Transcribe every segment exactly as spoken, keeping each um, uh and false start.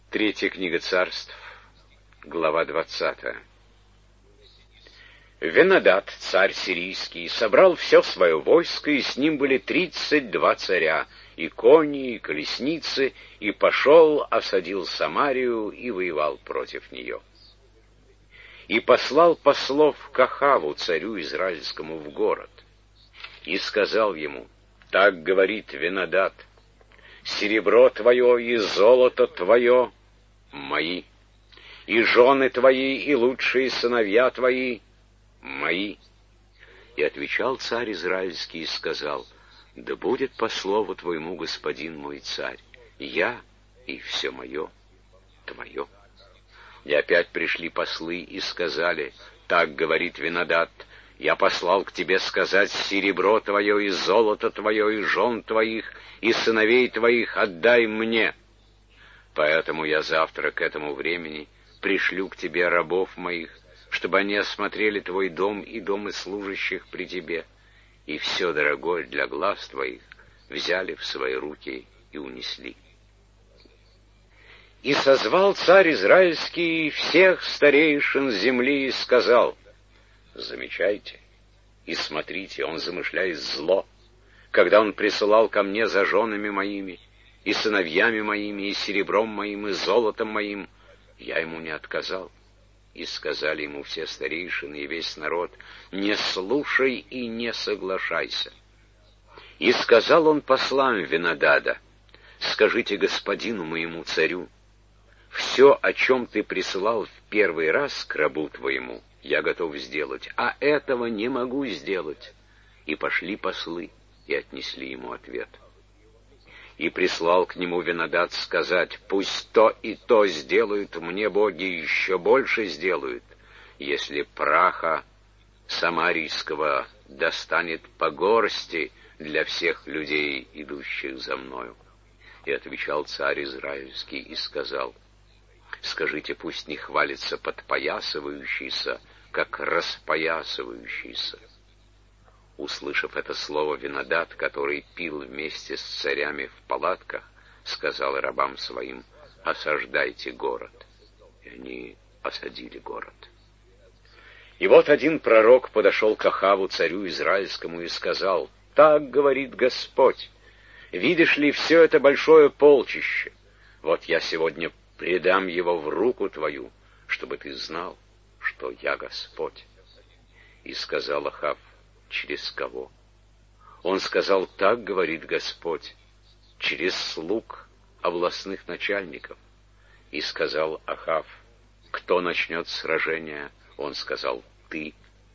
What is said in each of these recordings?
Третья книга Царств, глава двадцатая. Венадад, царь сирийский, собрал все свое войско, и с ним были тридцать два царя, и кони, и колесницы, и пошел, осадил Самарию и воевал против нее. И послал послов к Ахаву, царю израильскому, в город, и сказал ему: «Так говорит Венадад: серебро твое и золото твое мои, и жены твои, и лучшие сыновья твои мои». И отвечал царь израильский и сказал: «Да будет по слову твоему, господин мой царь, я и все мое твое». И опять пришли послы и сказали: «Так говорит Венадад: я послал к тебе сказать: серебро твое и золото твое, и жен твоих, и сыновей твоих отдай мне. Поэтому я завтра к этому времени пришлю к тебе рабов моих, чтобы они осмотрели твой дом и домы служащих при тебе, и все дорогое для глаз твоих взяли в свои руки и унесли». И созвал царь израильский всех старейшин земли и сказал: «Замечайте и смотрите, он замышляет зло, когда он присылал ко мне за женами моими, и сыновьями моими, и серебром моим, и золотом моим, я ему не отказал». И сказали ему все старейшины и весь народ: «Не слушай и не соглашайся». И сказал он послам Венадада: «Скажите господину моему царю: все, о чем ты присылал в первый раз к рабу твоему, я готов сделать, а этого не могу сделать». И пошли послы и отнесли ему ответ. И прислал к нему Венадад сказать: «Пусть то и то сделают мне боги, еще больше сделают, если праха самарийского достанет по горсти для всех людей, идущих за мною». И отвечал царь израильский и сказал: «Скажите, пусть не хвалится подпоясывающийся, как распоясывающийся». Услышав это слово, Венадад, который пил вместе с царями в палатках, сказал рабам своим: «Осаждайте город». И они осадили город. И вот один пророк подошел к Ахаву, царю израильскому, и сказал: «Так говорит Господь: видишь ли все это большое полчище? Вот я сегодня предам его в руку твою, чтобы ты знал, что я Господь». И сказал Ахав: «Через кого?» Он сказал: «Так говорит Господь: через слуг областных начальников». И сказал Ахав: «Кто начнет сражение?» Он сказал: «Ты».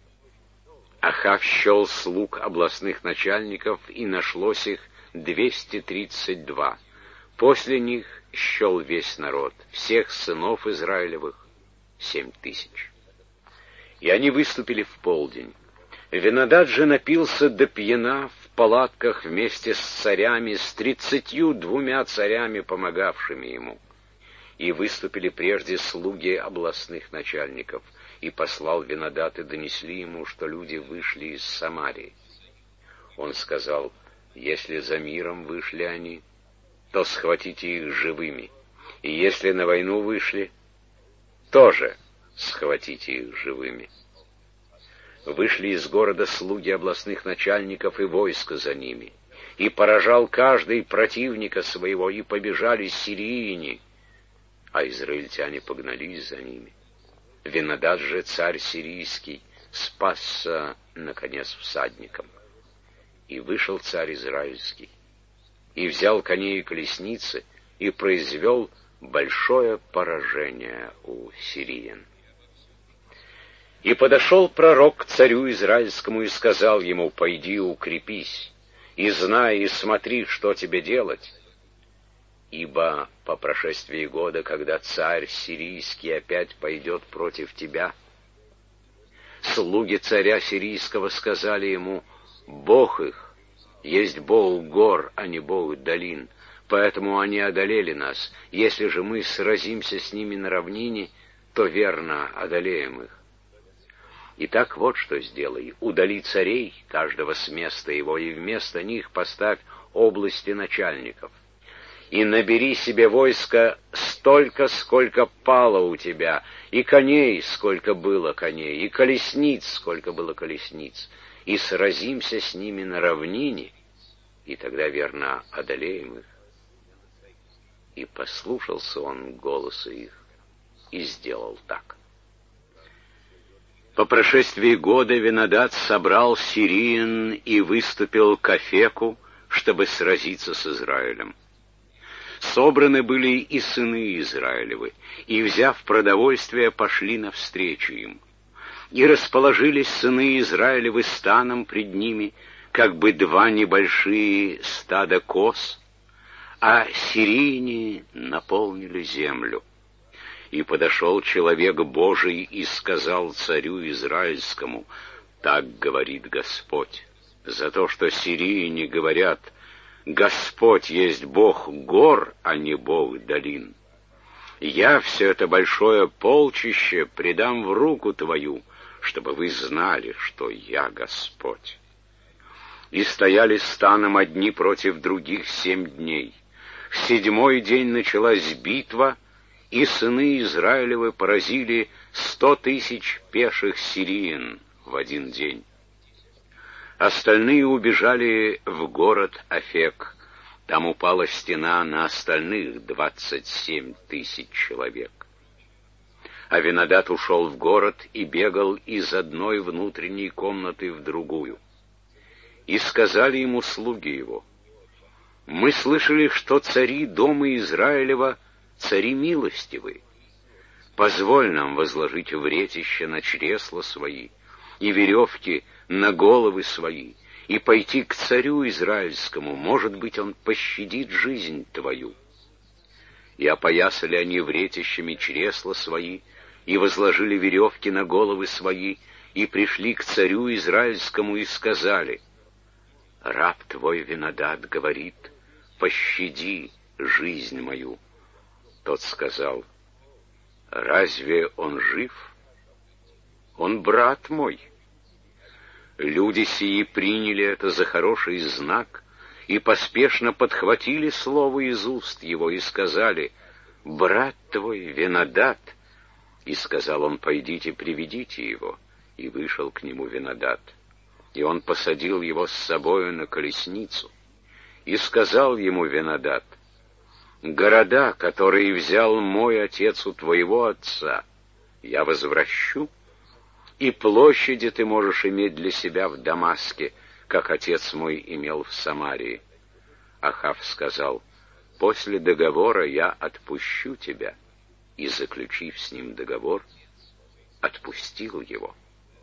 Ахав счел слуг областных начальников, и нашлось их двести тридцать два. После них счел весь народ, всех сынов Израилевых, семь тысяч. И они выступили в полдень. Венадад же напился до пьяна в палатках вместе с царями, с тридцатью двумя царями, помогавшими ему. И выступили прежде слуги областных начальников, и послал Венадад, и донесли ему, что люди вышли из Самарии. Он сказал: «Если за миром вышли они, то схватите их живыми, и если на войну вышли, тоже схватите их живыми». Вышли из города слуги областных начальников и войско за ними, и поражал каждый противника своего, и побежали сирийяне, а израильтяне погнались за ними. Венадад же, царь сирийский, спасся, наконец, всадником. И вышел царь израильский, и взял коней и колесницы, и произвел большое поражение у сириян. И подошел пророк к царю израильскому и сказал ему: «Пойди, укрепись, и знай, и смотри, что тебе делать. Ибо по прошествии года, когда царь сирийский опять пойдет против тебя, слуги царя сирийского сказали ему: Бог их есть Бог гор, а не Бог долин, поэтому они одолели нас. Если же мы сразимся с ними на равнине, то верно одолеем их. Итак, вот что сделай: удали царей, каждого с места его, и вместо них поставь области начальников, и набери себе войско с столько, сколько пало у тебя, и коней, сколько было коней, и колесниц, сколько было колесниц, и сразимся с ними на равнине, и тогда, верно, одолеем их». И послушался он голоса их, и сделал так. По прошествии года Винодад собрал сириен и выступил к Афеку, чтобы сразиться с Израилем. Собраны были и сыны Израилевы, и, взяв продовольствие, пошли навстречу им. И расположились сыны Израилевы станом пред ними, как бы два небольшие стада коз, а сирине наполнили землю. И подошел человек Божий и сказал царю израильскому: «Так говорит Господь, за то, что сирине говорят: Господь есть Бог гор, а не Бог долин. Я все это большое полчище предам в руку твою, чтобы вы знали, что я Господь». И стояли станом одни против других семь дней. В седьмой день началась битва, и сыны Израилевы поразили сто тысяч пеших сириен в один день. Остальные убежали в город Афек. Там упала стена на остальных двадцать семь тысяч человек. А Винодад ушел в город и бегал из одной внутренней комнаты в другую. И сказали ему слуги его: «Мы слышали, что цари дома Израилева цари милостивы. Позволь нам возложить вретище на чресла свои и веревки на головы свои, и пойти к царю израильскому, может быть, он пощадит жизнь твою». И опоясали они вретищами чресла свои, и возложили веревки на головы свои, и пришли к царю израильскому и сказали: «Раб твой Винодад говорит: пощади жизнь мою». Тот сказал: «Разве он жив? Он брат мой». Люди сии приняли это за хороший знак и поспешно подхватили слово из уст его и сказали: «Брат твой Винодад». И сказал он: «Пойдите, приведите его». И вышел к нему Винодад. И он посадил его с собою на колесницу. И сказал ему Винодад: «Города, которые взял мой отец у твоего отца, я возвращу, и площади ты можешь иметь для себя в Дамаске, как отец мой имел в Самарии». Ахав сказал: «После договора я отпущу тебя». И, заключив с ним договор, отпустил его.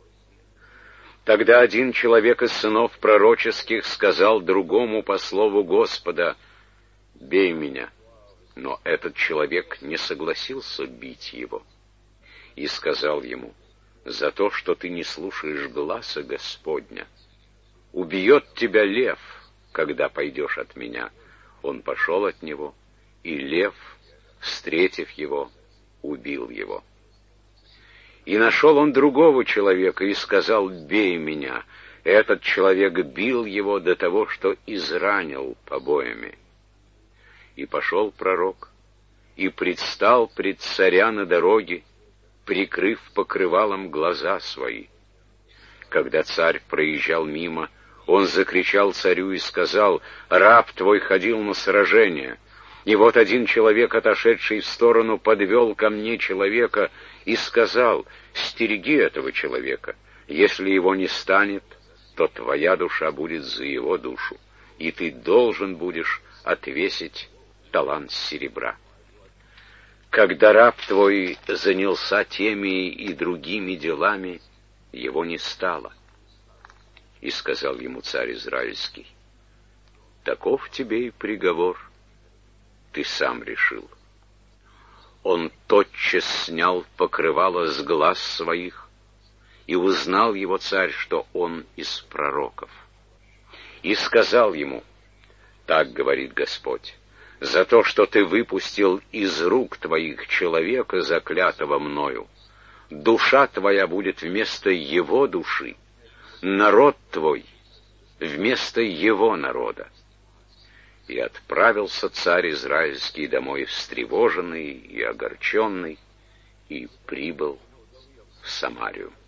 Тогда один человек из сынов пророческих сказал другому по слову Господа: «Бей меня». Но этот человек не согласился бить его. И сказал ему: «За то, что ты не слушаешь гласа Господня, убьет тебя лев, когда пойдешь от меня». Он пошел от него, и лев, встретив его, убил его. И нашел он другого человека и сказал: «Бей меня». Этот человек бил его до того, что изранил побоями. И пошел пророк, и предстал пред царя на дороге, прикрыв покрывалом глаза свои. Когда царь проезжал мимо, он закричал царю и сказал: «Раб твой ходил на сражение». И вот один человек, отошедший в сторону, подвел ко мне человека и сказал: «Стереги этого человека. Если его не станет, то твоя душа будет за его душу, и ты должен будешь отвесить талант серебра». Когда раб твой занялся теми и другими делами, его не стало. И сказал ему царь израильский: «Таков тебе и приговор, ты сам решил». Он тотчас снял покрывало с глаз своих, и узнал его царь, что он из пророков. И сказал ему: «Так говорит Господь, за то, что ты выпустил из рук твоих человека, заклятого мною, душа твоя будет вместо его души, народ твой вместо его народа». И отправился царь израильский домой встревоженный и огорченный, и прибыл в Самарию.